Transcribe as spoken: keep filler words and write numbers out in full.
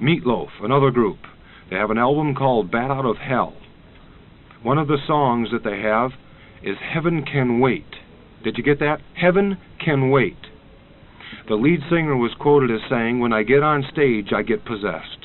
Meatloaf, another group. They have an album called Bat Out of Hell. One of the songs that they have is Heaven Can Wait. Did you get that? Heaven Can Wait. The lead singer was quoted as saying, "When I get on stage, I get possessed."